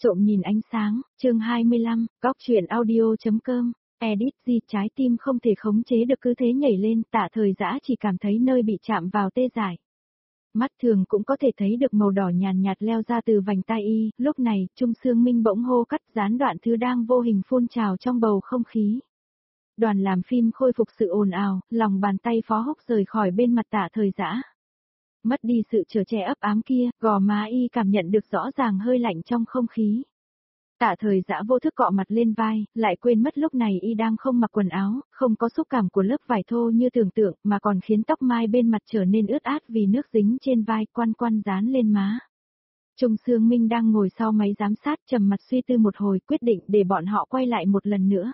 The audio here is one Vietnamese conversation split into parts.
Trộm nhìn ánh sáng, chương 25, góc truyện audio.com, edit gì trái tim không thể khống chế được cứ thế nhảy lên, Tạ Thời Dã chỉ cảm thấy nơi bị chạm vào tê dại. Mắt thường cũng có thể thấy được màu đỏ nhàn nhạt leo ra từ vành tai y, lúc này, Trung Sương Minh bỗng hô cắt gián đoạn thứ đang vô hình phun trào trong bầu không khí. Đoàn làm phim khôi phục sự ồn ào, lòng bàn tay Phó Húc rời khỏi bên mặt Tạ Thời Dã. Mất đi sự chở che ấp ám kia, gò má y cảm nhận được rõ ràng hơi lạnh trong không khí. Tạ Thời Dã vô thức cọ mặt lên vai, lại quên mất lúc này y đang không mặc quần áo, không có xúc cảm của lớp vải thô như tưởng tượng, mà còn khiến tóc mai bên mặt trở nên ướt át vì nước dính trên vai, quăn quăn dán lên má. Trung Sương Minh đang ngồi sau máy giám sát trầm mặt suy tư một hồi, quyết định để bọn họ quay lại một lần nữa.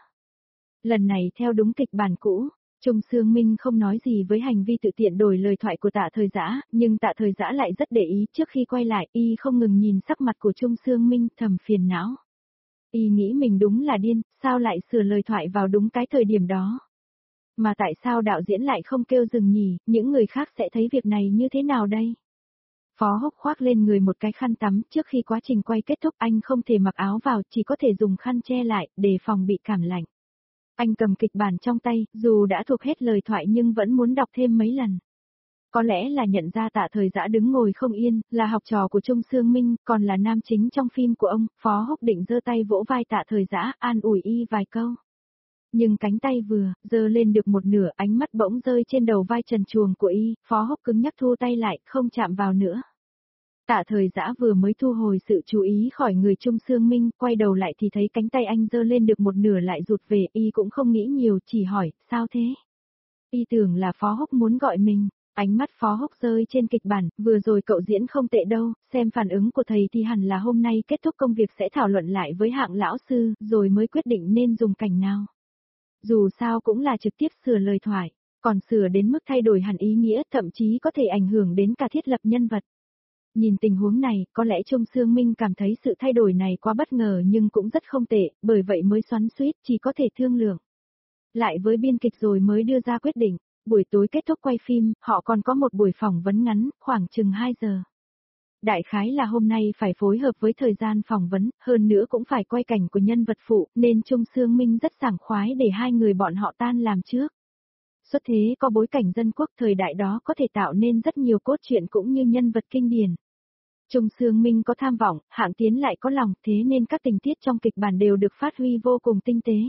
Lần này theo đúng kịch bản cũ. Trung Sương Minh không nói gì với hành vi tự tiện đổi lời thoại của Tạ Thời Dã, nhưng Tạ Thời Dã lại rất để ý, trước khi quay lại, y không ngừng nhìn sắc mặt của Trung Sương Minh, thầm phiền não. Y nghĩ mình đúng là điên, sao lại sửa lời thoại vào đúng cái thời điểm đó? Mà tại sao đạo diễn lại không kêu dừng nhỉ, những người khác sẽ thấy việc này như thế nào đây? Phó Húc khoác lên người một cái khăn tắm, trước khi quá trình quay kết thúc anh không thể mặc áo vào, chỉ có thể dùng khăn che lại, để phòng bị cảm lạnh. Anh cầm kịch bản trong tay, dù đã thuộc hết lời thoại nhưng vẫn muốn đọc thêm mấy lần. Có lẽ là nhận ra Tạ Thời Dã đứng ngồi không yên, là học trò của Trung Sương Minh, còn là nam chính trong phim của ông, Phó Húc định giơ tay vỗ vai Tạ Thời Dã, an ủi y vài câu. Nhưng cánh tay vừa, giơ lên được một nửa, ánh mắt bỗng rơi trên đầu vai trần truồng của y, Phó Húc cứng nhắc thu tay lại, không chạm vào nữa. Tạ Thời Dã vừa mới thu hồi sự chú ý khỏi người Trung Sương Minh, quay đầu lại thì thấy cánh tay anh giơ lên được một nửa lại rụt về, y cũng không nghĩ nhiều, chỉ hỏi, sao thế? Y tưởng là Phó Húc muốn gọi mình, ánh mắt Phó Húc rơi trên kịch bản, vừa rồi cậu diễn không tệ đâu, xem phản ứng của thầy thì hẳn là hôm nay kết thúc công việc sẽ thảo luận lại với Hạng lão sư, rồi mới quyết định nên dùng cảnh nào. Dù sao cũng là trực tiếp sửa lời thoại, còn sửa đến mức thay đổi hẳn ý nghĩa, thậm chí có thể ảnh hưởng đến cả thiết lập nhân vật. Nhìn tình huống này, có lẽ Trung Sương Minh cảm thấy sự thay đổi này quá bất ngờ nhưng cũng rất không tệ, bởi vậy mới xoắn xuýt, chỉ có thể thương lượng. Lại với biên kịch rồi mới đưa ra quyết định, buổi tối kết thúc quay phim, họ còn có một buổi phỏng vấn ngắn, khoảng chừng 2 giờ. Đại khái là hôm nay phải phối hợp với thời gian phỏng vấn, hơn nữa cũng phải quay cảnh của nhân vật phụ, nên Trung Sương Minh rất sảng khoái để hai người bọn họ tan làm trước. Xuất thế có bối cảnh dân quốc thời đại đó có thể tạo nên rất nhiều cốt truyện cũng như nhân vật kinh điển. Trung Sương Minh có tham vọng, Hạng Tiến lại có lòng, thế nên các tình tiết trong kịch bản đều được phát huy vô cùng tinh tế.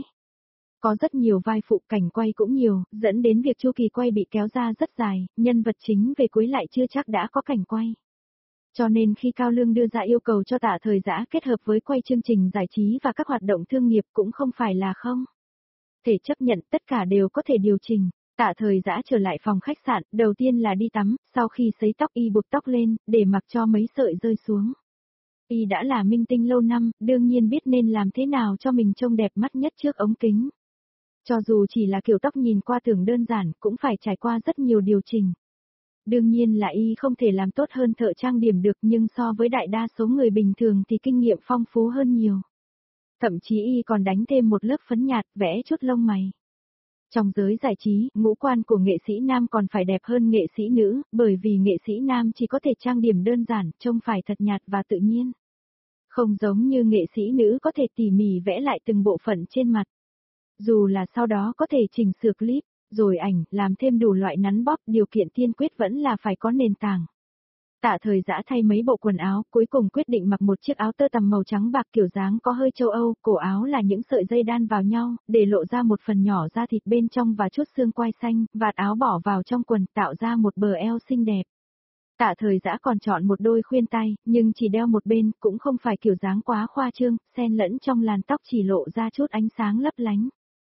Có rất nhiều vai phụ, cảnh quay cũng nhiều, dẫn đến việc chu kỳ quay bị kéo ra rất dài, nhân vật chính về cuối lại chưa chắc đã có cảnh quay. Cho nên khi Cao Lương đưa ra yêu cầu cho Tạ Thời Dã kết hợp với quay chương trình giải trí và các hoạt động thương nghiệp cũng không phải là không thể chấp nhận, tất cả đều có thể điều chỉnh. Tạ Thời Dã trở lại phòng khách sạn, đầu tiên là đi tắm, sau khi sấy tóc y buộc tóc lên, để mặc cho mấy sợi rơi xuống. Y đã là minh tinh lâu năm, đương nhiên biết nên làm thế nào cho mình trông đẹp mắt nhất trước ống kính. Cho dù chỉ là kiểu tóc nhìn qua tưởng đơn giản, cũng phải trải qua rất nhiều điều chỉnh. Đương nhiên là y không thể làm tốt hơn thợ trang điểm được, nhưng so với đại đa số người bình thường thì kinh nghiệm phong phú hơn nhiều. Thậm chí y còn đánh thêm một lớp phấn nhạt, vẽ chút lông mày. Trong giới giải trí, ngũ quan của nghệ sĩ nam còn phải đẹp hơn nghệ sĩ nữ, bởi vì nghệ sĩ nam chỉ có thể trang điểm đơn giản, trông phải thật nhạt và tự nhiên. Không giống như nghệ sĩ nữ có thể tỉ mỉ vẽ lại từng bộ phận trên mặt. Dù là sau đó có thể chỉnh sửa clip, rồi ảnh, làm thêm đủ loại nắn bóp, điều kiện tiên quyết vẫn là phải có nền tảng. Tạ Thời Dã thay mấy bộ quần áo, cuối cùng quyết định mặc một chiếc áo tơ tằm màu trắng bạc kiểu dáng có hơi châu Âu, cổ áo là những sợi dây đan vào nhau, để lộ ra một phần nhỏ da thịt bên trong và chút xương quai xanh, vạt áo bỏ vào trong quần, tạo ra một bờ eo xinh đẹp. Tạ Thời Dã còn chọn một đôi khuyên tai, nhưng chỉ đeo một bên, cũng không phải kiểu dáng quá khoa trương, xen lẫn trong làn tóc chỉ lộ ra chút ánh sáng lấp lánh.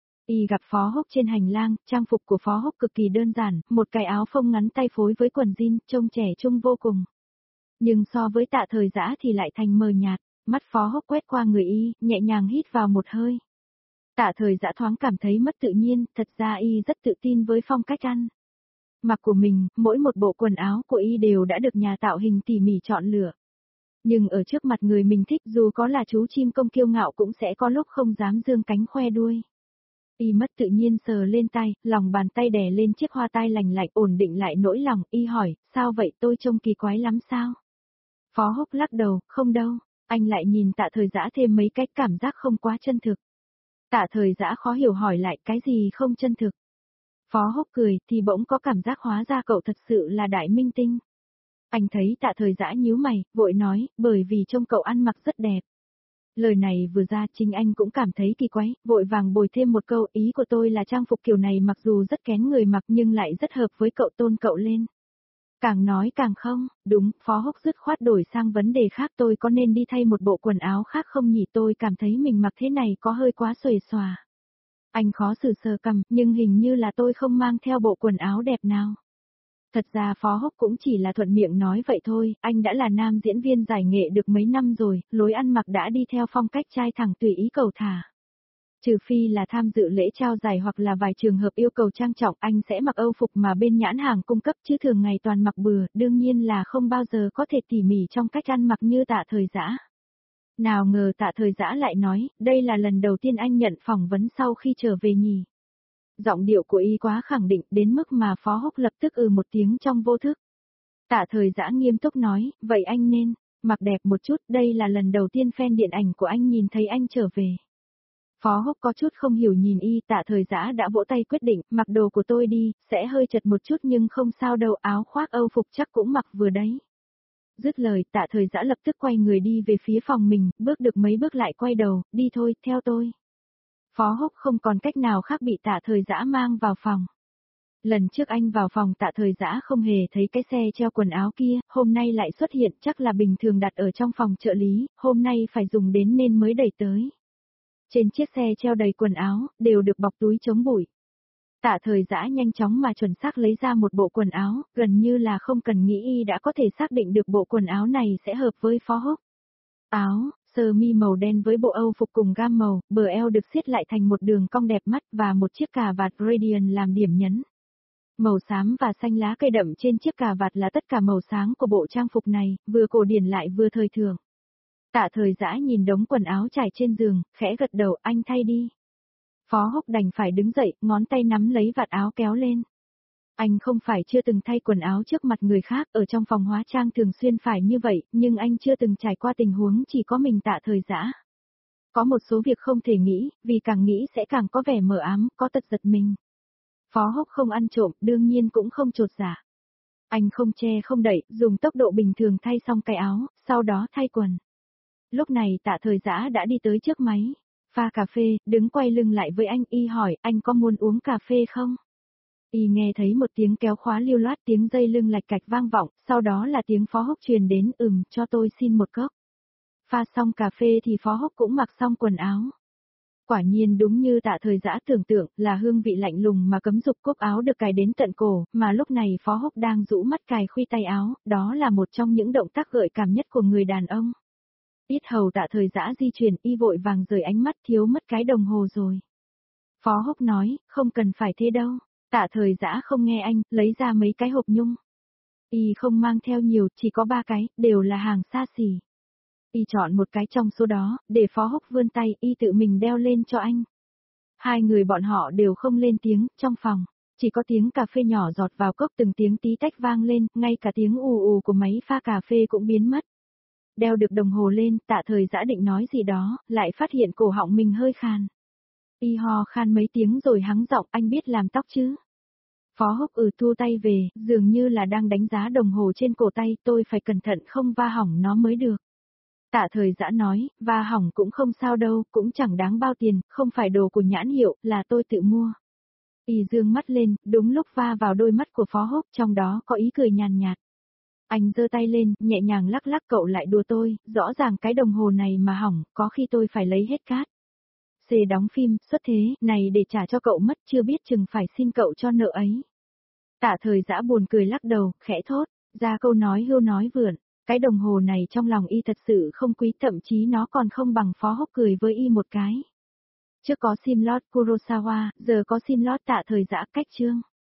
Y gặp Phó Húc trên hành lang, trang phục của Phó Húc cực kỳ đơn giản, một cái áo phông ngắn tay phối với quần jean, trông trẻ trung vô cùng. Nhưng so với Tạ Thời Dã thì lại thành mờ nhạt, mắt Phó Húc quét qua người y, nhẹ nhàng hít vào một hơi. Tạ Thời Dã thoáng cảm thấy mất tự nhiên, thật ra y rất tự tin với phong cách ăn mặc của mình, mỗi một bộ quần áo của y đều đã được nhà tạo hình tỉ mỉ chọn lựa. Nhưng ở trước mặt người mình thích, dù có là chú chim công kiêu ngạo cũng sẽ có lúc không dám dương cánh khoe đuôi. Y mất tự nhiên sờ lên tai, lòng bàn tay đè lên chiếc hoa tai lành lạnh, ổn định lại nỗi lòng, y hỏi, sao vậy, tôi trông kỳ quái lắm sao? Phó Húc lắc đầu, không đâu, Anh lại nhìn Tạ Thời Dã thêm mấy cái, cảm giác không quá chân thực. Tạ Thời Dã khó hiểu hỏi lại, cái gì không chân thực? Phó Húc cười, thì bỗng có cảm giác hóa ra cậu thật sự là đại minh tinh. Anh thấy Tạ Thời Dã nhíu mày, vội nói, bởi vì trông cậu ăn mặc rất đẹp. Lời này vừa ra chính anh cũng cảm thấy kỳ quái, vội vàng bồi thêm một câu, ý của tôi là trang phục kiểu này mặc dù rất kén người mặc nhưng lại rất hợp với cậu, tôn cậu lên. Càng nói càng không, đúng, Phó Húc dứt khoát đổi sang vấn đề khác, tôi có nên đi thay một bộ quần áo khác không nhỉ, tôi cảm thấy mình mặc thế này có hơi quá xuề xòa. Anh khó xử sờ cằm, nhưng hình như là tôi không mang theo bộ quần áo đẹp nào. Thật ra Phó Húc cũng chỉ là thuận miệng nói vậy thôi, anh đã là nam diễn viên giải nghệ được mấy năm rồi, lối ăn mặc đã đi theo phong cách trai thẳng tùy ý cầu thả. Trừ phi là tham dự lễ trao giải hoặc là vài trường hợp yêu cầu trang trọng, anh sẽ mặc Âu phục mà bên nhãn hàng cung cấp, chứ thường ngày toàn mặc bừa, đương nhiên là không bao giờ có thể tỉ mỉ trong cách ăn mặc như Tạ Thời Dã. Nào ngờ Tạ Thời Dã lại nói, đây là lần đầu tiên anh nhận phỏng vấn sau khi trở về nhỉ. Giọng điệu của y quá khẳng định đến mức mà Phó Húc lập tức một tiếng trong vô thức. Tạ Thời Dã nghiêm túc nói, vậy anh nên mặc đẹp một chút, đây là lần đầu tiên fan điện ảnh của anh nhìn thấy anh trở về. Phó Húc có chút không hiểu nhìn y, Tạ Thời Dã đã vỗ tay quyết định, mặc đồ của tôi đi, sẽ hơi chật một chút nhưng không sao đâu, áo khoác Âu phục chắc cũng mặc vừa đấy. Dứt lời, Tạ Thời Dã lập tức quay người đi về phía phòng mình, bước được mấy bước lại quay đầu, đi thôi, theo tôi. Phó Húc không còn cách nào khác bị Tạ Thời Dã mang vào phòng. Lần trước anh vào phòng Tạ Thời Dã không hề thấy cái xe treo quần áo kia, hôm nay lại xuất hiện, chắc là bình thường đặt ở trong phòng trợ lý, hôm nay phải dùng đến nên mới đẩy tới. Trên chiếc xe treo đầy quần áo, đều được bọc túi chống bụi. Tạ Thời Dã nhanh chóng mà chuẩn xác lấy ra một bộ quần áo, gần như là không cần nghĩ y đã có thể xác định được bộ quần áo này sẽ hợp với Phó Húc. Áo, sơ mi màu đen với bộ Âu phục cùng gam màu, bờ eo được siết lại thành một đường cong đẹp mắt và một chiếc cà vạt gradient làm điểm nhấn. Màu xám và xanh lá cây đậm trên chiếc cà vạt là tất cả màu sáng của bộ trang phục này, vừa cổ điển lại vừa thời thượng. Tạ Thời Dã nhìn đống quần áo trải trên giường, khẽ gật đầu, anh thay đi. Phó Húc đành phải đứng dậy, ngón tay nắm lấy vạt áo kéo lên. Anh không phải chưa từng thay quần áo trước mặt người khác, ở trong phòng hóa trang thường xuyên phải như vậy, nhưng anh chưa từng trải qua tình huống chỉ có mình Tạ Thời Dã. Có một số việc không thể nghĩ, vì càng nghĩ sẽ càng có vẻ mờ ám, có tật giật mình. Phó Húc không ăn trộm, đương nhiên cũng không chột dạ. Anh không che không đậy, dùng tốc độ bình thường thay xong cái áo, sau đó thay quần. Lúc này Tạ Thời Dã đã đi tới trước máy, pha cà phê, đứng quay lưng lại với anh, y hỏi, anh có muốn uống cà phê không? Y nghe thấy một tiếng kéo khóa lưu loát, tiếng dây lưng lạch cạch vang vọng, sau đó là tiếng Phó Húc truyền đến, cho tôi xin một cốc. Pha xong cà phê thì Phó Húc cũng mặc xong quần áo. Quả nhiên đúng như Tạ Thời Dã tưởng tượng, là hương vị lạnh lùng mà cấm dục, cúc áo được cài đến tận cổ, mà lúc này Phó Húc đang rũ mắt cài khuy tay áo, đó là một trong những động tác gợi cảm nhất của người đàn ông. Yết hầu Tạ Thời Dã di chuyển, y vội vàng rời ánh mắt, thiếu mất cái đồng hồ rồi. Phó Húc nói, không cần phải thế đâu. Tạ Thời Dã không nghe anh, lấy ra mấy cái hộp nhung. Y không mang theo nhiều, chỉ có 3 cái, đều là hàng xa xỉ. Y chọn một cái trong số đó, để Phó Húc vươn tay, y tự mình đeo lên cho anh. Hai người bọn họ đều không lên tiếng, trong phòng, chỉ có tiếng cà phê nhỏ giọt vào cốc, từng tiếng tí tách vang lên, ngay cả tiếng ù ù của máy pha cà phê cũng biến mất. Đeo được đồng hồ lên, Tạ Thời Dã định nói gì đó, lại phát hiện cổ họng mình hơi khàn. Y ho khan mấy tiếng rồi hắng giọng, anh biết làm tóc chứ? Phó Húc thu tay về, dường như là đang đánh giá đồng hồ trên cổ tay, tôi phải cẩn thận không va hỏng nó mới được. Tạ Thời Dã nói, va hỏng cũng không sao đâu, cũng chẳng đáng bao tiền, không phải đồ của nhãn hiệu, là tôi tự mua. Y dương mắt lên, đúng lúc va vào đôi mắt của Phó Húc, trong đó có ý cười nhàn nhạt. Anh giơ tay lên, nhẹ nhàng lắc lắc, cậu lại đùa tôi, rõ ràng cái đồng hồ này mà hỏng, có khi tôi phải lấy hết cát. Xê đóng phim, xuất thế, này để trả cho cậu mất, chưa biết chừng phải xin cậu cho nợ ấy. Tạ Thời Dã buồn cười lắc đầu, khẽ thốt, ra câu nói hưu nói vượn, cái đồng hồ này trong lòng y thật sự không quý, thậm chí nó còn không bằng. Phó Húc cười với y một cái. Trước có sim lót Kurosawa, giờ có sim lót Tạ Thời Dã, cách chương.